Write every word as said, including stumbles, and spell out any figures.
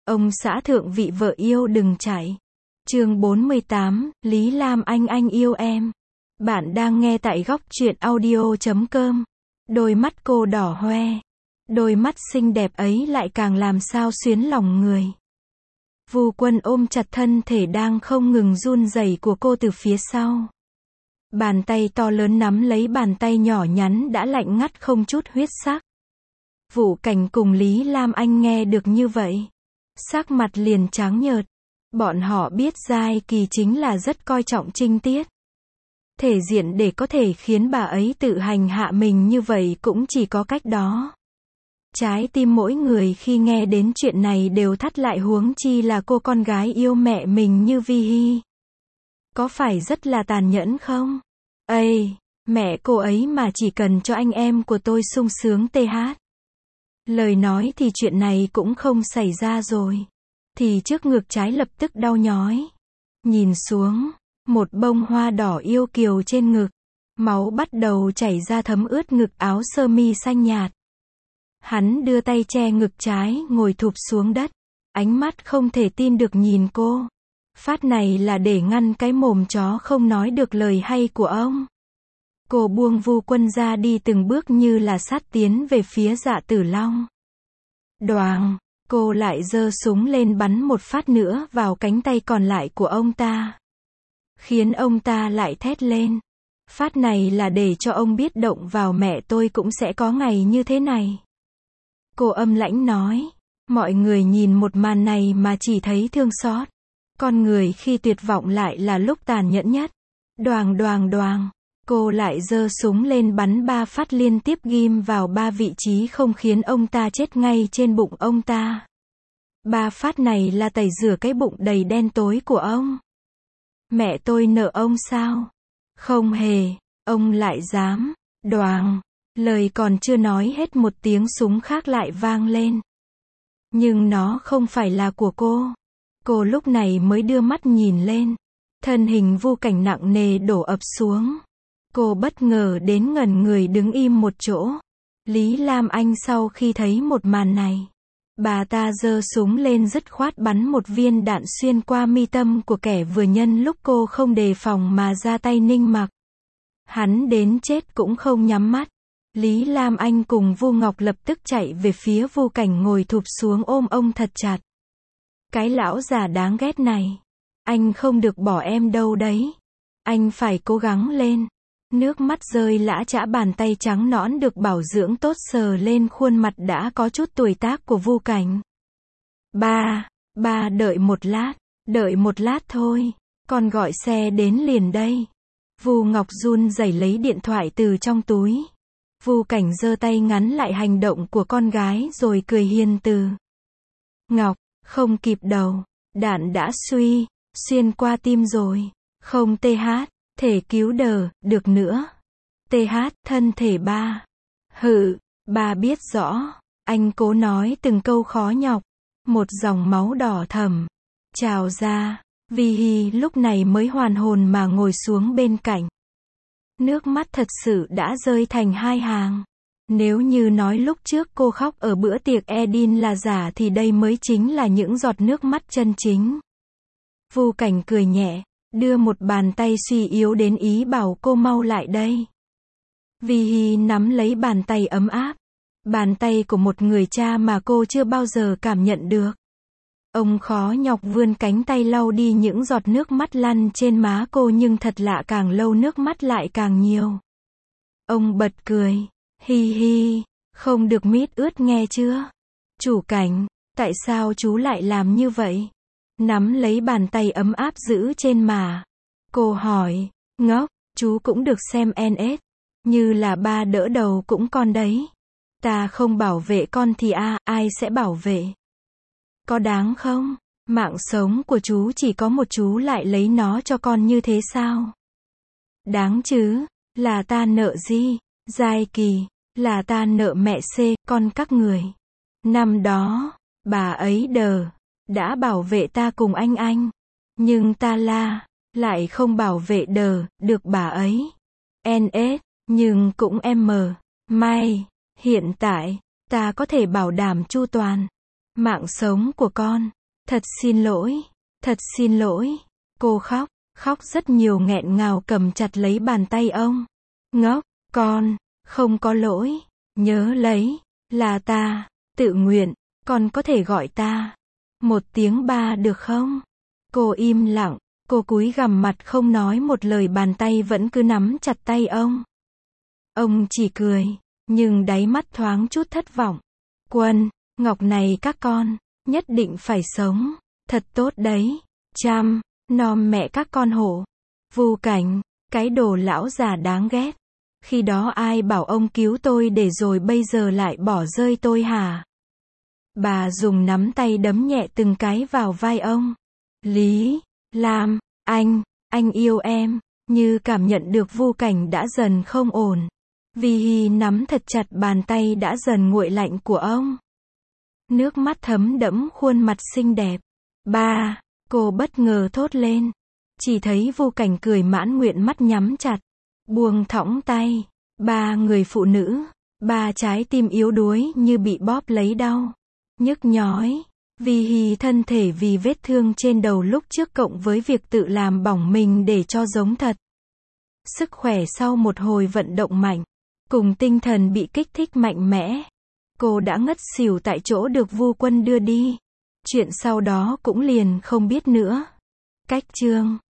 Ông xã thượng vị vợ yêu đừng chạy. Chương bốn mươi tám, Lý Lam Anh anh yêu em. Bạn đang nghe tại góc truyện audio chấm com. Đôi mắt cô đỏ hoe. Đôi mắt xinh đẹp ấy lại càng làm sao xuyến lòng người. Vu Quân ôm chặt thân thể đang không ngừng run rẩy của cô từ phía sau. Bàn tay to lớn nắm lấy bàn tay nhỏ nhắn đã lạnh ngắt không chút huyết sắc. Vũ Cảnh cùng Lý Lam Anh nghe được như vậy, sắc mặt liền trắng nhợt. Bọn họ biết Giai Kỳ chính là rất coi trọng trinh tiết. Thể diện để có thể khiến bà ấy tự hành hạ mình như vậy cũng chỉ có cách đó. Trái tim mỗi người khi nghe đến chuyện này đều thắt lại, huống chi là cô con gái yêu mẹ mình như Vi Hi. Có phải rất là tàn nhẫn không? Ây, mẹ cô ấy mà chỉ cần cho anh em của tôi sung sướng th. Lời nói thì chuyện này cũng không xảy ra rồi. Thì trước ngực trái lập tức đau nhói. Nhìn xuống, một bông hoa đỏ yêu kiều trên ngực. Máu bắt đầu chảy ra thấm ướt ngực áo sơ mi xanh nhạt. Hắn đưa tay che ngực trái, ngồi thụp xuống đất. Ánh mắt không thể tin được nhìn cô. Phát này là để ngăn cái mồm chó không nói được lời hay của ông. Cô buông Vu Quân ra đi từng bước như là sát tiến về phía Dạ Tử Long. Đoàng, cô lại giơ súng lên bắn một phát nữa vào cánh tay còn lại của ông ta. Khiến ông ta lại thét lên. Phát này là để cho ông biết động vào mẹ tôi cũng sẽ có ngày như thế này. Cô âm lãnh nói. Mọi người nhìn một màn này mà chỉ thấy thương xót. Con người khi tuyệt vọng lại là lúc tàn nhẫn nhất. Đoàng đoàng đoàng. Cô lại giơ súng lên bắn ba phát liên tiếp ghim vào ba vị trí không khiến ông ta chết ngay trên bụng ông ta. Ba phát này là tẩy rửa cái bụng đầy đen tối của ông. Mẹ tôi nợ ông sao? Không hề, ông lại dám. Đoàng. Lời còn chưa nói hết một tiếng súng khác lại vang lên. Nhưng nó không phải là của cô. Cô lúc này mới đưa mắt nhìn lên. Thân hình Vu Cảnh nặng nề đổ ập xuống. Cô bất ngờ đến ngẩn người đứng im một chỗ. Lý Lam Anh sau khi thấy một màn này, bà ta giơ súng lên dứt khoát bắn một viên đạn xuyên qua mi tâm của kẻ vừa nhân lúc cô không đề phòng mà ra tay ninh mặc. Hắn đến chết cũng không nhắm mắt. Lý Lam Anh cùng Vu Ngọc lập tức chạy về phía Vu Cảnh ngồi thụp xuống ôm ông thật chặt. Cái lão già đáng ghét này. Anh không được bỏ em đâu đấy. Anh phải cố gắng lên. Nước mắt rơi lã chã, bàn tay trắng nõn được bảo dưỡng tốt sờ lên khuôn mặt đã có chút tuổi tác của Vu Cảnh. Ba, ba đợi một lát, đợi một lát thôi, con gọi xe đến liền đây. Vu Ngọc run rẩy lấy điện thoại từ trong túi. Vu Cảnh giơ tay ngắn lại hành động của con gái rồi cười hiền từ. Ngọc, không kịp đâu, đạn đã suy, xuyên qua tim rồi, không th. Thể cứu đờ, được nữa. th, thân thể ba. Hự, ba biết rõ. Anh cố nói từng câu khó nhọc. Một dòng máu đỏ thẫm trào ra. Vi Hi lúc này mới hoàn hồn mà ngồi xuống bên cạnh. Nước mắt thật sự đã rơi thành hai hàng. Nếu như nói lúc trước cô khóc ở bữa tiệc Edin là giả thì đây mới chính là những giọt nước mắt chân chính. Vu Cảnh cười nhẹ. Đưa một bàn tay suy yếu đến ý bảo cô mau lại đây. Vi Hi nắm lấy bàn tay ấm áp. Bàn tay của một người cha mà cô chưa bao giờ cảm nhận được. Ông khó nhọc vươn cánh tay lau đi những giọt nước mắt lăn trên má cô, nhưng thật lạ càng lâu nước mắt lại càng nhiều. Ông bật cười. Hi hi, không được mít ướt nghe chưa? Chủ Cảnh, tại sao chú lại làm như vậy? Nắm lấy bàn tay ấm áp giữ trên má. Cô hỏi, ngốc, chú cũng được xem en ét. Như là ba đỡ đầu cũng con đấy. Ta không bảo vệ con thì a, à, ai sẽ bảo vệ? Có đáng không? Mạng sống của chú chỉ có một, chú lại lấy nó cho con như thế sao? Đáng chứ, là ta nợ gì? Giai Kỳ, là ta nợ mẹ C, con các người. Năm đó, bà ấy đờ. Đã bảo vệ ta cùng anh anh. Nhưng ta la, lại không bảo vệ đờ, được bà ấy. en ét, nhưng cũng em. May, hiện tại, ta có thể bảo đảm chu toàn. Mạng sống của con. Thật xin lỗi. Thật xin lỗi. Cô khóc. Khóc rất nhiều nghẹn ngào cầm chặt lấy bàn tay ông. Ngốc. Con. Không có lỗi. Nhớ lấy. Là ta. Tự nguyện. Con có thể gọi ta một tiếng ba được không? Cô im lặng. Cô cúi gằm mặt không nói một lời, bàn tay vẫn cứ nắm chặt tay ông. Ông chỉ cười. Nhưng đáy mắt thoáng chút thất vọng. Quân. Ngọc này các con. Nhất định phải sống. Thật tốt đấy. Chăm. Nom mẹ các con hộ. Vu Cảnh. Cái đồ lão già đáng ghét. Khi đó ai bảo ông cứu tôi để rồi bây giờ lại bỏ rơi tôi hả? Bà dùng nắm tay đấm nhẹ từng cái vào vai ông. Lý Lam, anh, anh yêu em. Như cảm nhận được Vu Cảnh đã dần không ổn. Vi Hi nắm thật chặt bàn tay đã dần nguội lạnh của ông. Nước mắt thấm đẫm khuôn mặt xinh đẹp. Ba, cô bất ngờ thốt lên. Chỉ thấy Vu Cảnh cười mãn nguyện, mắt nhắm chặt. Buông thõng tay. Ba người phụ nữ. Ba trái tim yếu đuối như bị bóp lấy đau. Nhức nhói. Vi Hi thân thể vì vết thương trên đầu lúc trước cộng với việc tự làm bỏng mình để cho giống thật. Sức khỏe sau một hồi vận động mạnh, cùng tinh thần bị kích thích mạnh mẽ, cô đã ngất xỉu tại chỗ được Vu Quân đưa đi. Chuyện sau đó cũng liền không biết nữa. Cách chương